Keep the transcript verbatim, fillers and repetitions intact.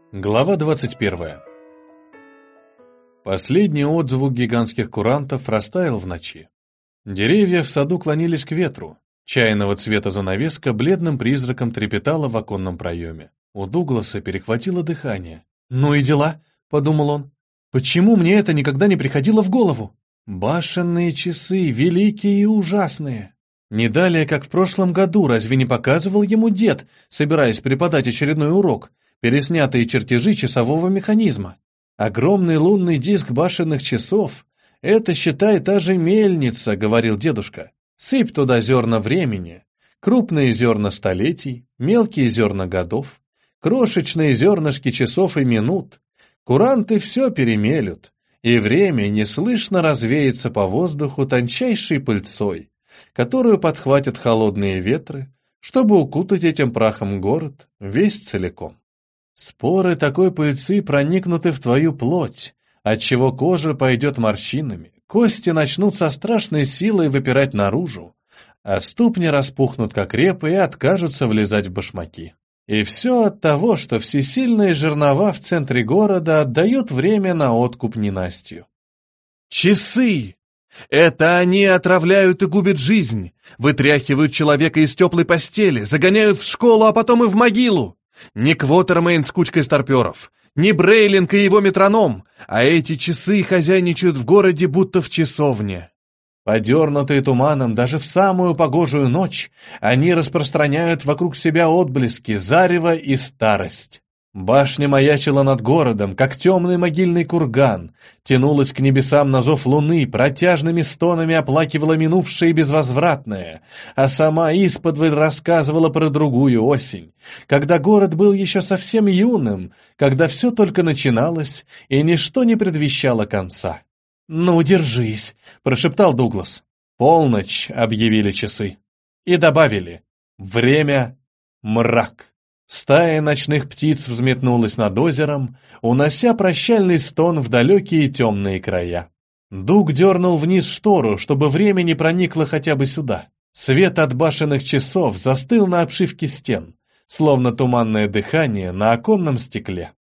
Глава двадцать первая. Последний отзвук гигантских курантов растаял в ночи. Деревья в саду клонились к ветру. Чайного цвета занавеска бледным призраком трепетала в оконном проеме. У Дугласа перехватило дыхание. «Ну и дела», — подумал он. «Почему мне это никогда не приходило в голову? Башенные часы, великие и ужасные. Не далее, как в прошлом году, разве не показывал ему дед, собираясь преподать очередной урок, переснятые чертежи часового механизма? Огромный лунный диск башенных часов — это, считай, та же мельница, — говорил дедушка. Сыпь туда зерна времени, крупные зерна столетий, мелкие зерна годов, крошечные зернышки часов и минут. Куранты все перемелют, и время неслышно развеется по воздуху тончайшей пыльцой, которую подхватят холодные ветры, чтобы укутать этим прахом город весь целиком. Споры такой пыльцы проникнуты в твою плоть, отчего кожа пойдет морщинами, кости начнут со страшной силой выпирать наружу, а ступни распухнут, как репы, и откажутся влезать в башмаки. И все от того, что всесильные жернова в центре города отдают время на откуп ненастью. Часы! Это они отравляют и губят жизнь, вытряхивают человека из теплой постели, загоняют в школу, а потом и в могилу. Не Квотермейн с кучкой старперов, не Брейлинг и его метроном, а эти часы хозяйничают в городе, будто в часовне. Подернутые туманом даже в самую погожую ночь, они распространяют вокруг себя отблески, зарево и старость. Башня маячила над городом, как темный могильный курган, тянулась к небесам на зов луны, протяжными стонами оплакивала минувшее и безвозвратное, а сама исподволь рассказывала про другую осень, когда город был еще совсем юным, когда все только начиналось и ничто не предвещало конца. «Ну, держись», — прошептал Дуглас. «Полночь», — объявили часы. И добавили: «Время — мрак». Стая ночных птиц взметнулась над озером, унося прощальный стон в далекие темные края. Дуг дернул вниз штору, чтобы время не проникло хотя бы сюда. Свет от башенных часов застыл на обшивке стен, словно туманное дыхание на оконном стекле.